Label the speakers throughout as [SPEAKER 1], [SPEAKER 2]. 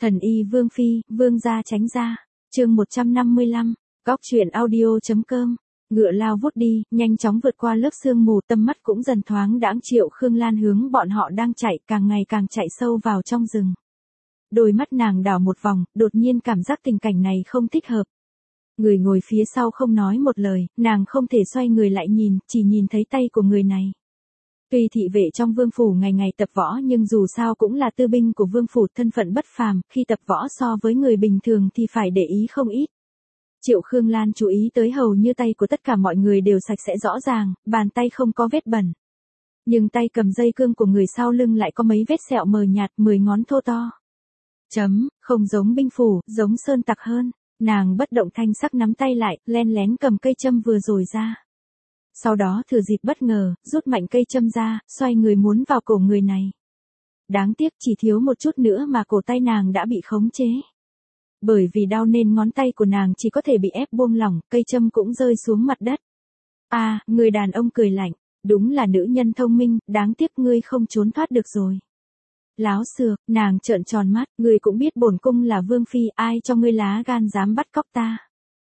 [SPEAKER 1] Thần y Vương Phi, Vương gia tránh ra. Chương 155, Góc truyện audio.com. Ngựa lao vút đi, nhanh chóng vượt qua lớp sương mù, tâm mắt cũng dần thoáng đãng. Triệu Khương Lan hướng bọn họ đang chạy, càng ngày càng chạy sâu vào trong rừng. Đôi mắt nàng đảo một vòng, đột nhiên cảm giác tình cảnh này không thích hợp. Người ngồi phía sau không nói một lời, nàng không thể xoay người lại nhìn, chỉ nhìn thấy tay của người này. Tuy thị vệ trong vương phủ ngày ngày tập võ nhưng dù sao cũng là tư binh của vương phủ, thân phận bất phàm, khi tập võ so với người bình thường thì phải để ý không ít. Triệu Khương Lan chú ý tới hầu như tay của tất cả mọi người đều sạch sẽ rõ ràng, bàn tay không có vết bẩn. Nhưng tay cầm dây cương của người sau lưng lại có mấy vết sẹo mờ nhạt, 10 ngón thô to. Không giống binh phủ, giống sơn tặc hơn. Nàng bất động thanh sắc nắm tay lại, len lén cầm cây châm vừa rồi ra. Sau đó thừa dịp bất ngờ, rút mạnh cây châm ra, xoay người muốn vào cổ người này. Đáng tiếc chỉ thiếu một chút nữa mà cổ tay nàng đã bị khống chế. Bởi vì đau nên ngón tay của nàng chỉ có thể bị ép buông lỏng, cây châm cũng rơi xuống mặt đất. Người đàn ông cười lạnh, đúng là nữ nhân thông minh, đáng tiếc ngươi không trốn thoát được rồi. Láo xược, nàng trợn tròn mắt, ngươi cũng biết bổn cung là Vương Phi, ai cho ngươi lá gan dám bắt cóc ta.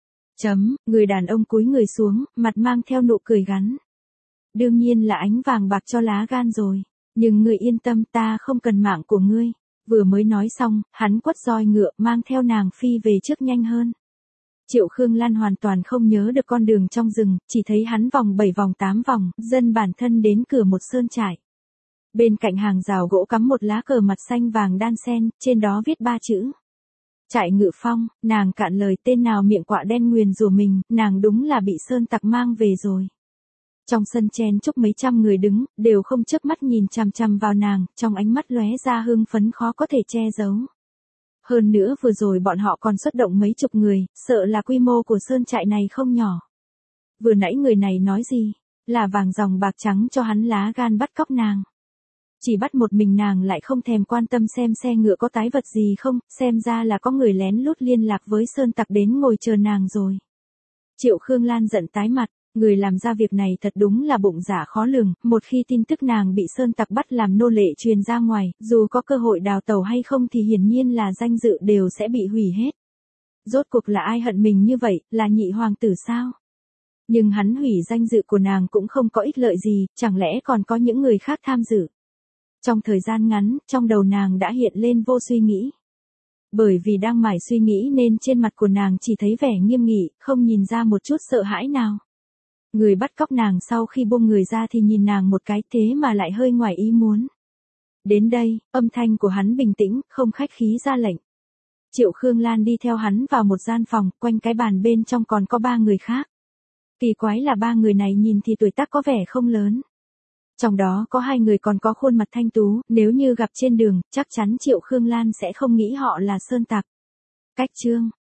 [SPEAKER 1] Người đàn ông cúi người xuống, mặt mang theo nụ cười gắn. Đương nhiên là ánh vàng bạc cho lá gan rồi, nhưng ngươi yên tâm, ta không cần mạng của ngươi. Vừa mới nói xong, hắn quất roi ngựa mang theo nàng phi về trước nhanh hơn. Triệu Khương Lan hoàn toàn không nhớ được con đường trong rừng, chỉ thấy hắn vòng 7 vòng 8 vòng, dân bản thân đến cửa một sơn trại. Bên cạnh hàng rào gỗ cắm một lá cờ mặt xanh vàng đan xen, trên đó viết 3 chữ. Trại Ngự Phong. Nàng cạn lời, tên nào miệng quạ đen nguyền rủa mình, nàng đúng là bị sơn tặc mang về rồi. Trong sân chen chúc mấy trăm người đứng, đều không chớp mắt nhìn chằm chằm vào nàng, trong ánh mắt lóe ra hưng phấn khó có thể che giấu. Hơn nữa vừa rồi bọn họ còn xuất động mấy chục người, sợ là quy mô của sơn trại này không nhỏ. Vừa nãy người này nói gì? Là vàng ròng bạc trắng cho hắn lá gan bắt cóc nàng. Chỉ bắt một mình nàng lại không thèm quan tâm xem xe ngựa có tái vật gì không, xem ra là có người lén lút liên lạc với sơn tặc đến ngồi chờ nàng rồi. Triệu Khương Lan giận tái mặt, người làm ra việc này thật đúng là bụng dạ khó lường, một khi tin tức nàng bị sơn tặc bắt làm nô lệ truyền ra ngoài, dù có cơ hội đào tẩu hay không thì hiển nhiên là danh dự đều sẽ bị hủy hết. Rốt cuộc là ai hận mình như vậy, là nhị hoàng tử sao? Nhưng hắn hủy danh dự của nàng cũng không có ích lợi gì, chẳng lẽ còn có những người khác tham dự? Trong thời gian ngắn, trong đầu nàng đã hiện lên vô suy nghĩ. Bởi vì đang mải suy nghĩ nên trên mặt của nàng chỉ thấy vẻ nghiêm nghị, không nhìn ra một chút sợ hãi nào. Người bắt cóc nàng sau khi buông người ra thì nhìn nàng một cái, thế mà lại hơi ngoài ý muốn. Đến đây, âm thanh của hắn bình tĩnh, không khách khí ra lệnh. Triệu Khương Lan đi theo hắn vào một gian phòng, quanh cái bàn bên trong còn có 3 người khác. Kỳ quái là 3 người này nhìn thì tuổi tác có vẻ không lớn. Trong đó có 2 người còn có khuôn mặt thanh tú, nếu như gặp trên đường, chắc chắn Triệu Khương Lan sẽ không nghĩ họ là sơn tặc. Cách chương,